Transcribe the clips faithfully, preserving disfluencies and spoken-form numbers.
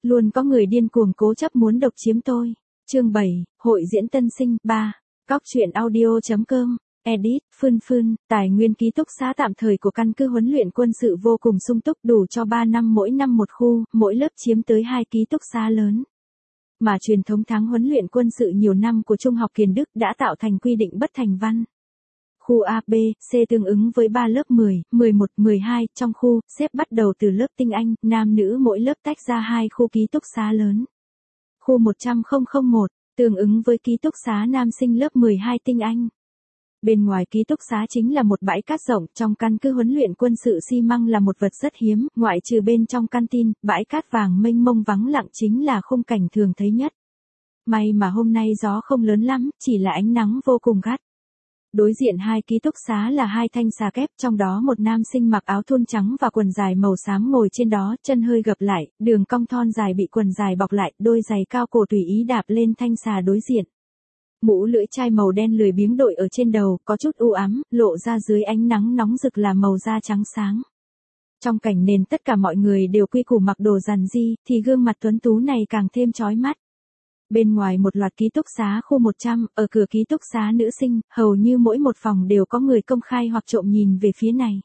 Luôn có người điên cuồng cố chấp muốn độc chiếm tôi. Chương bảy, hội diễn tân sinh, ba. Cóc truyện audio.com, edit, Phương Phương, tài nguyên ký túc xá tạm thời của căn cứ huấn luyện quân sự vô cùng sung túc đủ cho ba năm mỗi năm một khu, mỗi lớp chiếm tới hai ký túc xá lớn. Mà truyền thống tháng huấn luyện quân sự nhiều năm của Trung học Kiền Đức đã tạo thành quy định bất thành văn. Khu A, B, C tương ứng với ba lớp mười, mười một, mười hai, trong khu, xếp bắt đầu từ lớp tinh Anh, nam nữ mỗi lớp tách ra hai khu ký túc xá lớn. Khu một trăm nghìn một, tương ứng với ký túc xá nam sinh lớp mười hai tinh Anh. Bên ngoài ký túc xá chính là một bãi cát rộng, trong căn cứ huấn luyện quân sự xi măng là một vật rất hiếm, ngoại trừ bên trong canteen, bãi cát vàng mênh mông vắng lặng chính là khung cảnh thường thấy nhất. May mà hôm nay gió không lớn lắm, chỉ là ánh nắng vô cùng gắt. Đối diện hai ký túc xá là hai thanh xà kép, trong đó một nam sinh mặc áo thun trắng và quần dài màu xám ngồi trên đó, chân hơi gập lại, đường cong thon dài bị quần dài bọc lại, đôi giày cao cổ tùy ý đạp lên thanh xà đối diện. Mũ lưỡi chai màu đen lười biếng đội ở trên đầu, có chút u ám, lộ ra dưới ánh nắng nóng rực là màu da trắng sáng. Trong cảnh nền tất cả mọi người đều quy củ mặc đồ rằn ri, thì gương mặt tuấn tú này càng thêm chói mắt. Bên ngoài một loạt ký túc xá khu một trăm, ở cửa ký túc xá nữ sinh, hầu như mỗi một phòng đều có người công khai hoặc trộm nhìn về phía này.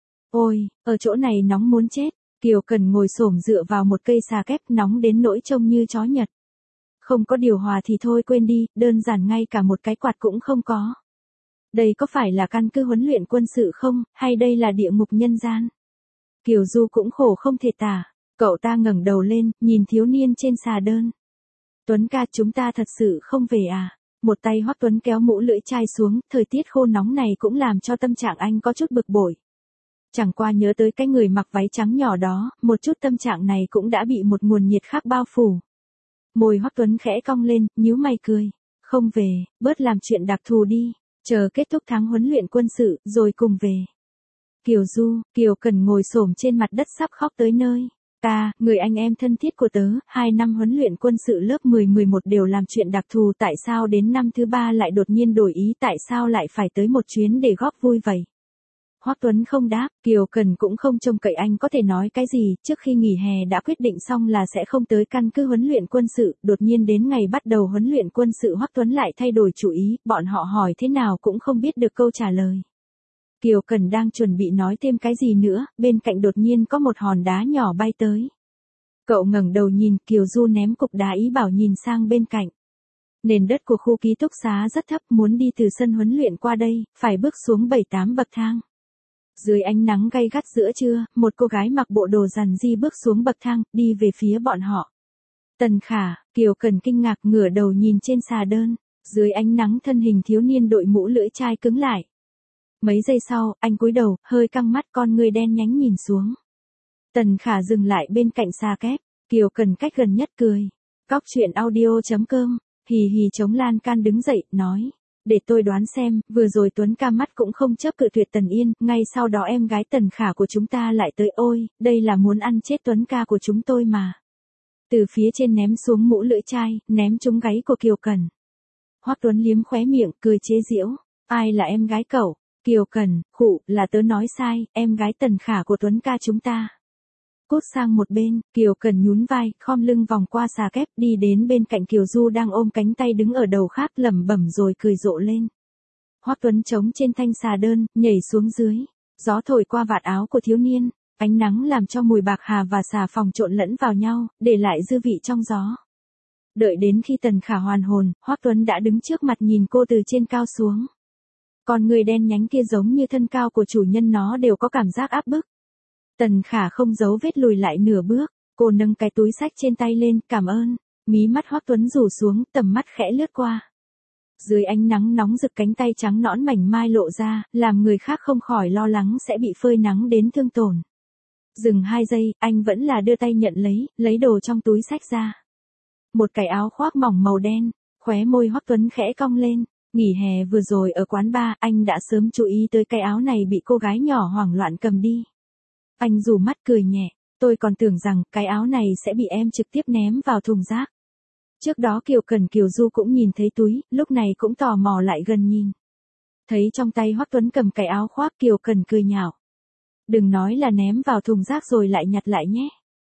Ôi, ở chỗ này nóng muốn chết, Kiều Cần ngồi xổm dựa vào một cây xà kép nóng đến nỗi trông như chó Nhật. Không có điều hòa thì thôi quên đi, đơn giản ngay cả một cái quạt cũng không có. Đây có phải là căn cứ huấn luyện quân sự không, hay đây là địa ngục nhân gian? Kiều Du cũng khổ không thể tả, cậu ta ngẩng đầu lên, nhìn thiếu niên trên xà đơn. Tuấn ca, chúng ta thật sự không về à? Một tay Hoắc Tuấn kéo mũ lưỡi chai xuống, thời tiết khô nóng này cũng làm cho tâm trạng anh có chút bực bội. Chẳng qua nhớ tới cái người mặc váy trắng nhỏ đó, một chút tâm trạng này cũng đã bị một nguồn nhiệt khác bao phủ. Môi Hoắc Tuấn khẽ cong lên, nhíu mày cười. Không về, bớt làm chuyện đặc thù đi, chờ kết thúc tháng huấn luyện quân sự, rồi cùng về. Kiều Du, Kiều Cần ngồi xổm trên mặt đất sắp khóc tới nơi. Ta, người anh em thân thiết của tớ, hai năm huấn luyện quân sự lớp mười mười một đều làm chuyện đặc thù, tại sao đến năm thứ ba lại đột nhiên đổi ý, tại sao lại phải tới một chuyến để góp vui vậy? Hoắc Tuấn không đáp, Kiều Cần cũng không trông cậy anh có thể nói cái gì, trước khi nghỉ hè đã quyết định xong là sẽ không tới căn cứ huấn luyện quân sự, đột nhiên đến ngày bắt đầu huấn luyện quân sự Hoắc Tuấn lại thay đổi chủ ý, bọn họ hỏi thế nào cũng không biết được câu trả lời. Kiều Cần đang chuẩn bị nói thêm cái gì nữa, bên cạnh đột nhiên có một hòn đá nhỏ bay tới. Cậu ngẩng đầu nhìn, Kiều Du ném cục đá ý bảo nhìn sang bên cạnh. Nền đất của khu ký túc xá rất thấp, muốn đi từ sân huấn luyện qua đây, phải bước xuống bảy tám bậc thang. Dưới ánh nắng gay gắt giữa trưa, một cô gái mặc bộ đồ rằn ri bước xuống bậc thang, đi về phía bọn họ. Tần Khả, Kiều Cần kinh ngạc ngửa đầu nhìn trên xà đơn, dưới ánh nắng thân hình thiếu niên đội mũ lưỡi chai cứng lại. Mấy giây sau, anh cúi đầu, hơi căng mắt, con người đen nhánh nhìn xuống. Tần Khả dừng lại bên cạnh xà kép, Kiều Cần cách gần nhất cười. Cóc truyện audio.com, hì hì chống lan can đứng dậy, nói. Để tôi đoán xem, vừa rồi Tuấn ca mắt cũng không chớp cự tuyệt Tần Yên, ngay sau đó em gái Tần Khả của chúng ta lại tới, ôi, đây là muốn ăn chết Tuấn ca của chúng tôi mà. Từ phía trên ném xuống mũ lưỡi chai, ném trúng gáy của Kiều Cần. Hoắc Tuấn liếm khóe miệng, cười chế giễu. Ai là em gái cậu? Kiều Cần, khụ, là tớ nói sai, em gái Tần Khả của Tuấn ca chúng ta. Cút sang một bên, Kiều Cần nhún vai, khom lưng vòng qua xà kép, đi đến bên cạnh Kiều Du đang ôm cánh tay đứng ở đầu khác, lẩm bẩm rồi cười rộ lên. Hoắc Tuấn trống trên thanh xà đơn, nhảy xuống dưới. Gió thổi qua vạt áo của thiếu niên, ánh nắng làm cho mùi bạc hà và xà phòng trộn lẫn vào nhau, để lại dư vị trong gió. Đợi đến khi Tần Khả hoàn hồn, Hoắc Tuấn đã đứng trước mặt nhìn cô từ trên cao xuống. Con người đen nhánh kia giống như thân cao của chủ nhân nó đều có cảm giác áp bức. Tần Khả không giấu vết lùi lại nửa bước, cô nâng cái túi xách trên tay lên, cảm ơn. Mí mắt Hoắc Tuấn rủ xuống, tầm mắt khẽ lướt qua. Dưới ánh nắng nóng rực cánh tay trắng nõn mảnh mai lộ ra, làm người khác không khỏi lo lắng sẽ bị phơi nắng đến thương tổn. Dừng hai giây, anh vẫn là đưa tay nhận lấy, lấy đồ trong túi xách ra. Một cái áo khoác mỏng màu đen, khóe môi Hoắc Tuấn khẽ cong lên. Nghỉ hè vừa rồi ở quán bar, anh đã sớm chú ý tới cái áo này bị cô gái nhỏ hoảng loạn cầm đi. Anh rủ mắt cười nhẹ, tôi còn tưởng rằng cái áo này sẽ bị em trực tiếp ném vào thùng rác. Trước đó Kiều Cần Kiều Du cũng nhìn thấy túi, lúc này cũng tò mò lại gần nhìn. Thấy trong tay Hoắc Tuấn cầm cái áo khoác, Kiều Cần cười nhạo. Đừng nói là ném vào thùng rác rồi lại nhặt lại nhé.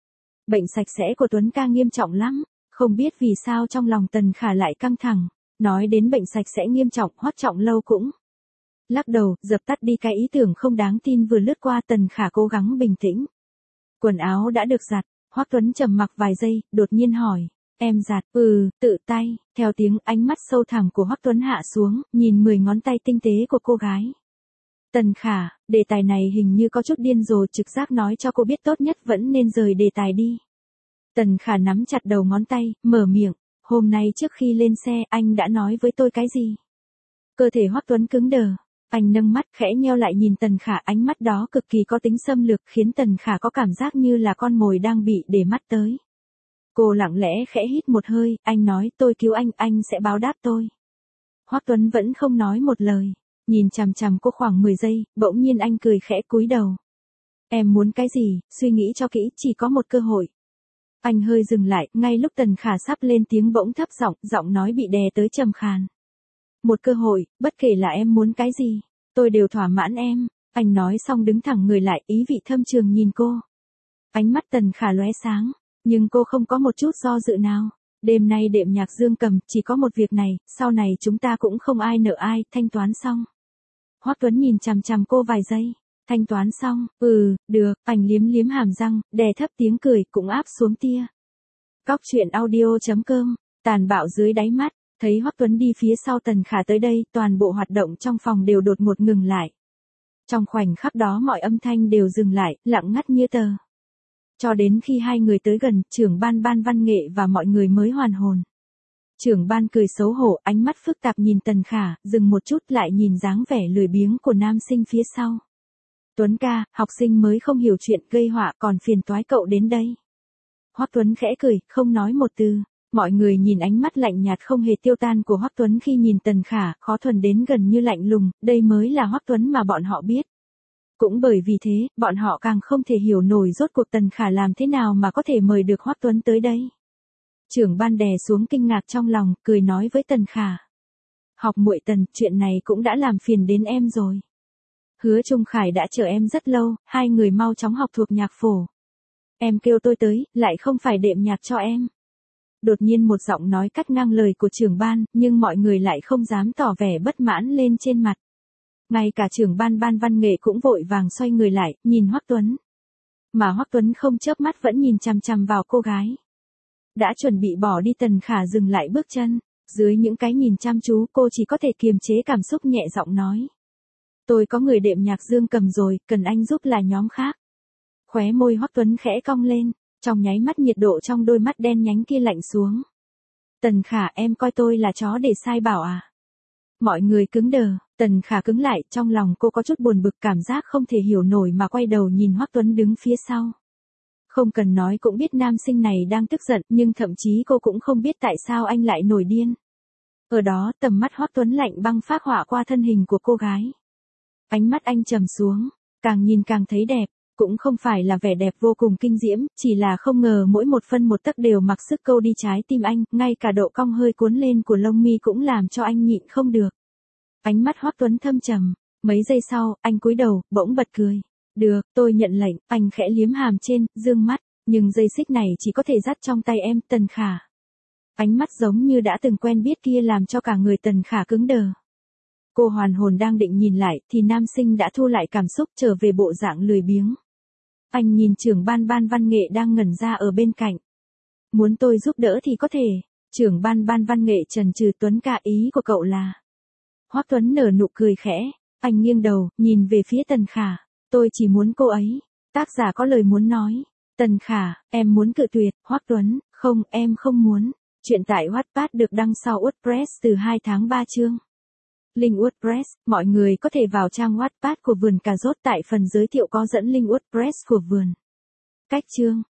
Bệnh sạch sẽ của Tuấn ca nghiêm trọng lắm, không biết vì sao trong lòng Tần Khả lại căng thẳng, nói đến bệnh sạch sẽ nghiêm trọng, Hoắc Trọng Lâu cũng lắc đầu, dập tắt đi cái ý tưởng không đáng tin vừa lướt qua. Tần Khả cố gắng bình tĩnh. Quần áo đã được giặt, Hoắc Tuấn trầm mặc vài giây, đột nhiên hỏi, em giặt, ừ, tự tay, theo tiếng ánh mắt sâu thẳm của Hoắc Tuấn hạ xuống, nhìn mười ngón tay tinh tế của cô gái. Tần Khả, đề tài này hình như có chút điên rồ, trực giác nói cho cô biết tốt nhất vẫn nên rời đề tài đi. Tần Khả nắm chặt đầu ngón tay, mở miệng, hôm nay trước khi lên xe anh đã nói với tôi cái gì? Cơ thể Hoắc Tuấn cứng đờ, anh nâng mắt khẽ nheo lại nhìn Tần Khả, ánh mắt đó cực kỳ có tính xâm lược khiến Tần Khả có cảm giác như là con mồi đang bị để mắt tới. Cô lặng lẽ khẽ hít một hơi, anh nói tôi cứu anh, anh sẽ báo đáp tôi. Hoắc Tuấn vẫn không nói một lời, nhìn chằm chằm cô khoảng mười giây, bỗng nhiên anh cười khẽ cúi đầu. Em muốn cái gì, suy nghĩ cho kỹ, chỉ có một cơ hội. Anh hơi dừng lại, ngay lúc Tần Khả sắp lên tiếng bỗng thấp giọng, giọng nói bị đè tới trầm khàn. Một cơ hội, bất kể là em muốn cái gì, tôi đều thỏa mãn em. Anh nói xong đứng thẳng người lại, ý vị thâm trường nhìn cô. Ánh mắt Tần Khả lóe sáng, nhưng cô không có một chút do dự nào. Đêm nay đệm nhạc Dương Cầm, chỉ có một việc này, sau này chúng ta cũng không ai nợ ai, thanh toán xong. Hoắc Tuấn nhìn chằm chằm cô vài giây. Thanh toán xong, ừ, được, anh liếm liếm hàm răng, đè thấp tiếng cười, cũng áp xuống tia. Cóc truyện audio chấm com, tàn bạo dưới đáy mắt, thấy Hoắc Tuấn đi phía sau Tần Khả tới đây, toàn bộ hoạt động trong phòng đều đột ngột ngừng lại. Trong khoảnh khắc đó mọi âm thanh đều dừng lại, lặng ngắt như tờ. Cho đến khi hai người tới gần, trưởng ban ban văn nghệ và mọi người mới hoàn hồn. Trưởng ban cười xấu hổ, ánh mắt phức tạp nhìn Tần Khả, dừng một chút lại nhìn dáng vẻ lười biếng của nam sinh phía sau. Tuấn ca, học sinh mới không hiểu chuyện gây họa còn phiền toái cậu đến đây. Hoắc Tuấn khẽ cười, không nói một từ. Mọi người nhìn ánh mắt lạnh nhạt không hề tiêu tan của Hoắc Tuấn khi nhìn Tần Khả, khó thuần đến gần như lạnh lùng, đây mới là Hoắc Tuấn mà bọn họ biết. Cũng bởi vì thế, bọn họ càng không thể hiểu nổi rốt cuộc Tần Khả làm thế nào mà có thể mời được Hoắc Tuấn tới đây. Trưởng ban đè xuống kinh ngạc trong lòng, cười nói với Tần Khả. Học muội Tần, chuyện này cũng đã làm phiền đến em rồi. Hứa Trung Khải đã chờ em rất lâu, hai người mau chóng học thuộc nhạc phổ. Em kêu tôi tới, lại không phải đệm nhạc cho em. Đột nhiên một giọng nói cắt ngang lời của trưởng ban, nhưng mọi người lại không dám tỏ vẻ bất mãn lên trên mặt. Ngay cả trưởng ban ban văn nghệ cũng vội vàng xoay người lại, nhìn Hoắc Tuấn. Mà Hoắc Tuấn không chớp mắt vẫn nhìn chằm chằm vào cô gái. Đã chuẩn bị bỏ đi Tần Khả dừng lại bước chân, dưới những cái nhìn chăm chú cô chỉ có thể kiềm chế cảm xúc nhẹ giọng nói. Tôi có người đệm nhạc Dương Cầm rồi, cần anh giúp là nhóm khác. Khóe môi Hoắc Tuấn khẽ cong lên, trong nháy mắt nhiệt độ trong đôi mắt đen nhánh kia lạnh xuống. Tần Khả, em coi tôi là chó để sai bảo à? Mọi người cứng đờ, Tần Khả cứng lại, trong lòng cô có chút buồn bực, cảm giác không thể hiểu nổi mà quay đầu nhìn Hoắc Tuấn đứng phía sau. Không cần nói cũng biết nam sinh này đang tức giận, nhưng thậm chí cô cũng không biết tại sao anh lại nổi điên. Ở đó, tầm mắt Hoắc Tuấn lạnh băng phác họa qua thân hình của cô gái. Ánh mắt anh trầm xuống, càng nhìn càng thấy đẹp, cũng không phải là vẻ đẹp vô cùng kinh diễm, chỉ là không ngờ mỗi một phân một tấc đều mặc sức câu đi trái tim anh, ngay cả độ cong hơi cuốn lên của lông mi cũng làm cho anh nhịn không được. Ánh mắt Hoắc Tuấn thâm trầm, mấy giây sau, anh cúi đầu, bỗng bật cười. Được, tôi nhận lệnh, anh khẽ liếm hàm trên, dương mắt, nhưng dây xích này chỉ có thể dắt trong tay em, Tần Khả. Ánh mắt giống như đã từng quen biết kia làm cho cả người Tần Khả cứng đờ. Cô hoàn hồn đang định nhìn lại, thì nam sinh đã thu lại cảm xúc trở về bộ dạng lười biếng. Anh nhìn trưởng ban ban văn nghệ đang ngẩn ra ở bên cạnh. Muốn tôi giúp đỡ thì có thể, trưởng ban ban văn nghệ trần trừ. Tuấn ca, ý của cậu là. Hoắc Tuấn nở nụ cười khẽ, anh nghiêng đầu, nhìn về phía Tần Khả. Tôi chỉ muốn cô ấy. Tác giả có lời muốn nói. Tần Khả, em muốn cự tuyệt. Hoắc Tuấn, không, em không muốn. Chuyện tại Wattpad được đăng sau WordPress từ hai tháng ba chương. Link WordPress, mọi người có thể vào trang Wattpad của vườn cà rốt, tại phần giới thiệu có dẫn link WordPress của vườn. Cách chương